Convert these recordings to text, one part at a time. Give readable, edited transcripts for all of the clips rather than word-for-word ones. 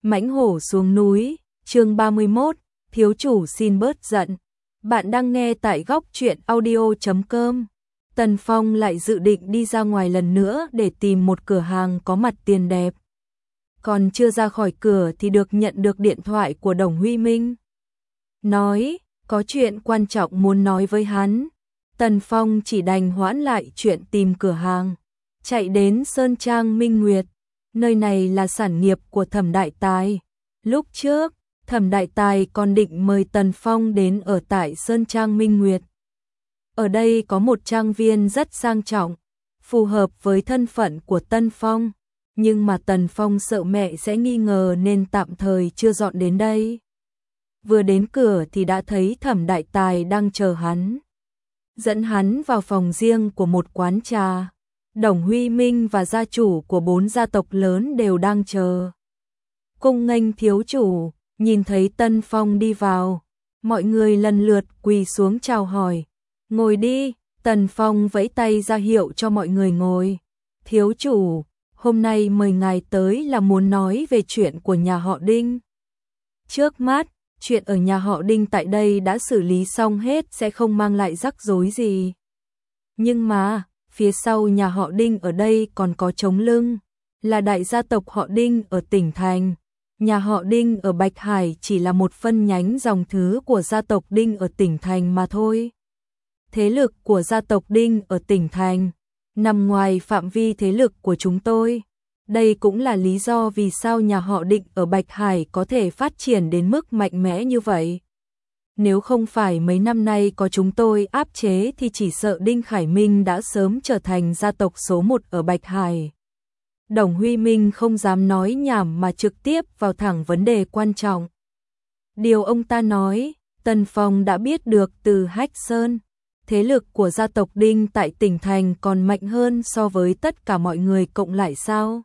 Mãnh hổ xuống núi, chương 31, thiếu chủ xin bớt giận. Bạn đang nghe tại góc truyện audio.com. Tần Phong lại dự định đi ra ngoài lần nữa để tìm một cửa hàng có mặt tiền đẹp. Còn chưa ra khỏi cửa thì được nhận được điện thoại của Đồng Huy Minh. Nói, có chuyện quan trọng muốn nói với hắn. Tần Phong chỉ đành hoãn lại chuyện tìm cửa hàng. Chạy đến Sơn Trang Minh Nguyệt. Nơi này là sản nghiệp của Thẩm Đại Tài. Lúc trước, Thẩm Đại Tài còn định mời Tần Phong đến ở tại Sơn Trang Minh Nguyệt. Ở đây có một trang viên rất sang trọng, phù hợp với thân phận của Tần Phong. Nhưng mà Tần Phong sợ mẹ sẽ nghi ngờ nên tạm thời chưa dọn đến đây. Vừa đến cửa thì đã thấy Thẩm Đại Tài đang chờ hắn. Dẫn hắn vào phòng riêng của một quán trà. Đồng Huy Minh và gia chủ của 4 gia tộc lớn đều đang chờ. Cung nghênh thiếu chủ, nhìn thấy Tần Phong đi vào, mọi người lần lượt quỳ xuống chào hỏi. Ngồi đi, Tần Phong vẫy tay ra hiệu cho mọi người ngồi. Thiếu chủ, hôm nay mời ngài tới là muốn nói về chuyện của nhà họ Đinh. Trước mắt, chuyện ở nhà họ Đinh tại đây đã xử lý xong hết, sẽ không mang lại rắc rối gì. Nhưng mà, phía sau nhà họ Đinh ở đây còn có chống lưng, là đại gia tộc họ Đinh ở tỉnh thành. Nhà họ Đinh ở Bạch Hải chỉ là một phân nhánh dòng thứ của gia tộc Đinh ở tỉnh thành mà thôi. Thế lực của gia tộc Đinh ở tỉnh thành nằm ngoài phạm vi thế lực của chúng tôi. Đây cũng là lý do vì sao nhà họ Đinh ở Bạch Hải có thể phát triển đến mức mạnh mẽ như vậy. Nếu không phải mấy năm nay có chúng tôi áp chế thì chỉ sợ Đinh Khải Minh đã sớm trở thành gia tộc số 1 ở Bạch Hải. Đồng Huy Minh không dám nói nhảm mà trực tiếp vào thẳng vấn đề quan trọng. Điều ông ta nói, Tần Phong đã biết được từ Hách Sơn. Thế lực của gia tộc Đinh tại tỉnh thành còn mạnh hơn so với tất cả mọi người cộng lại sao?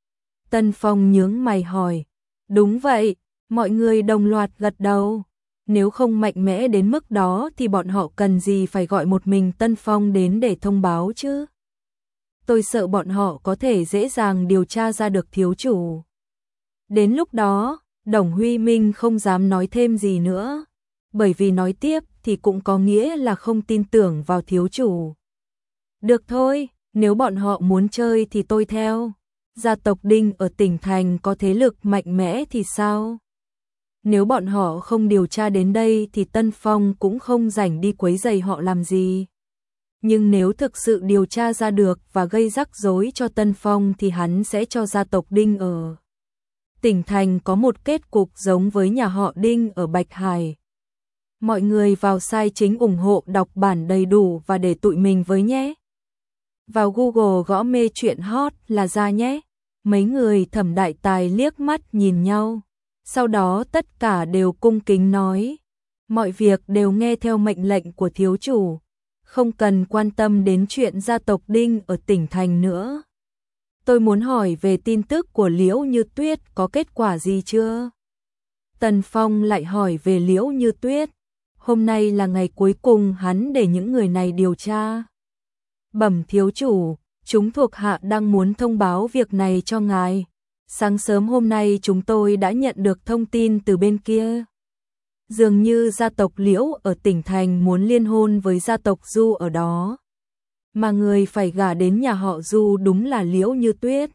Tần Phong nhướng mày hỏi. Đúng vậy, mọi người đồng loạt gật đầu. Nếu không mạnh mẽ đến mức đó thì bọn họ cần gì phải gọi một mình Tần Phong đến để thông báo chứ? Tôi sợ bọn họ có thể dễ dàng điều tra ra được thiếu chủ. Đến lúc đó, Đồng Huy Minh không dám nói thêm gì nữa. Bởi vì nói tiếp thì cũng có nghĩa là không tin tưởng vào thiếu chủ. Được thôi, nếu bọn họ muốn chơi thì tôi theo. Gia tộc Đinh ở tỉnh thành có thế lực mạnh mẽ thì sao? Nếu bọn họ không điều tra đến đây thì Tần Phong cũng không rảnh đi quấy rầy họ làm gì. Nhưng nếu thực sự điều tra ra được và gây rắc rối cho Tần Phong thì hắn sẽ cho gia tộc Đinh ở tỉnh thành có một kết cục giống với nhà họ Đinh ở Bạch Hải. Mọi người vào sai chính ủng hộ đọc bản đầy đủ và để tụi mình với nhé. Vào Google gõ mê chuyện hot là ra nhé. Mấy người Thẩm Đại Tài liếc mắt nhìn nhau. Sau đó tất cả đều cung kính nói. Mọi việc đều nghe theo mệnh lệnh của thiếu chủ. Không cần quan tâm đến chuyện gia tộc Đinh ở tỉnh thành nữa. Tôi muốn hỏi về tin tức của Liễu Như Tuyết có kết quả gì chưa? Tần Phong lại hỏi về Liễu Như Tuyết. Hôm nay là ngày cuối cùng hắn để những người này điều tra. Bẩm thiếu chủ, chúng thuộc hạ đang muốn thông báo việc này cho ngài. Sáng sớm hôm nay chúng tôi đã nhận được thông tin từ bên kia. Dường như gia tộc Liễu ở tỉnh thành muốn liên hôn với gia tộc Du ở đó. Mà người phải gả đến nhà họ Du đúng là Liễu Như Tuyết.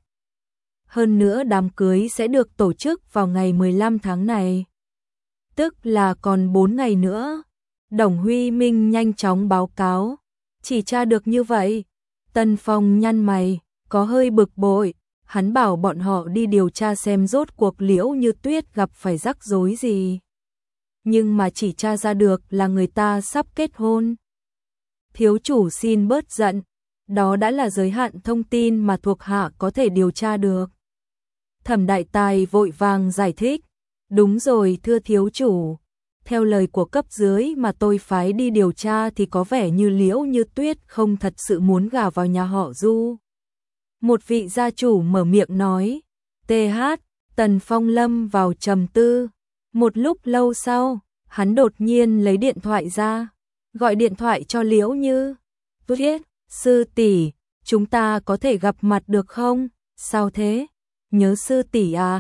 Hơn nữa đám cưới sẽ được tổ chức vào ngày 15 tháng này. Tức là còn 4 ngày nữa. Đồng Huy Minh nhanh chóng báo cáo. Chỉ tra được như vậy. Tần Phong nhăn mày, có hơi bực bội. Hắn bảo bọn họ đi điều tra xem rốt cuộc Liễu Như Tuyết gặp phải rắc rối gì. Nhưng mà chỉ tra ra được là người ta sắp kết hôn. Thiếu chủ xin bớt giận. Đó đã là giới hạn thông tin mà thuộc hạ có thể điều tra được. Thẩm Đại Tài vội vàng giải thích. Đúng rồi thưa thiếu chủ. Theo lời của cấp dưới mà tôi phái đi điều tra thì có vẻ như Liễu Như Tuyết không thật sự muốn gả vào nhà họ Du. Một vị gia chủ mở miệng nói. TH, Tần Phong lâm vào trầm tư. Một lúc lâu sau, hắn đột nhiên lấy điện thoại ra. Gọi điện thoại cho Liễu Như Tuyết. Sư tỷ, chúng ta có thể gặp mặt được không? Sao thế? Nhớ sư tỷ à?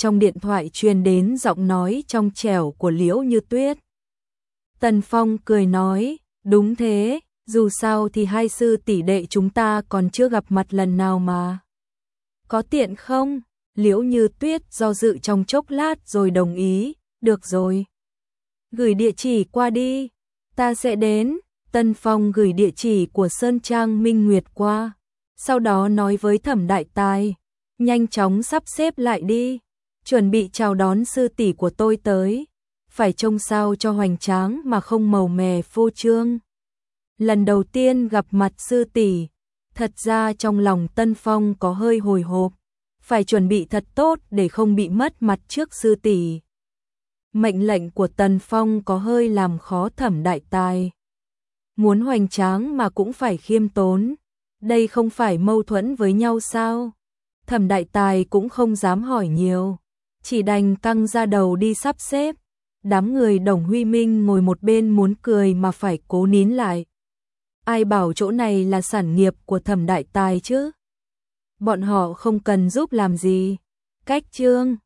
trong điện thoại truyền đến giọng nói trong trẻo của Liễu Như Tuyết. Tần Phong cười nói, đúng thế, dù sao thì hai sư tỷ đệ chúng ta còn chưa gặp mặt lần nào mà. Có tiện không? Liễu Như Tuyết do dự trong chốc lát rồi đồng ý, được rồi. Gửi địa chỉ qua đi, ta sẽ đến. Tần Phong gửi địa chỉ của Sơn Trang Minh Nguyệt qua, sau đó nói với Thẩm Đại Tài, nhanh chóng sắp xếp lại đi, chuẩn bị chào đón sư tỷ của tôi tới, phải trông sao cho hoành tráng mà không màu mè phô trương. Lần đầu tiên gặp mặt sư tỷ, thật ra trong lòng Tần Phong có hơi hồi hộp, phải chuẩn bị thật tốt để không bị mất mặt trước sư tỷ. Mệnh lệnh của Tần Phong có hơi làm khó Thẩm Đại Tài. Muốn hoành tráng mà cũng phải khiêm tốn, đây không phải mâu thuẫn với nhau sao? Thẩm Đại Tài cũng không dám hỏi nhiều, chỉ đành căng ra đầu đi sắp xếp. Đám người Đồng Huy Minh ngồi một bên muốn cười mà phải cố nín lại. Ai bảo chỗ này là sản nghiệp của Thẩm Đại Tài chứ? Bọn họ không cần giúp làm gì. Cách chương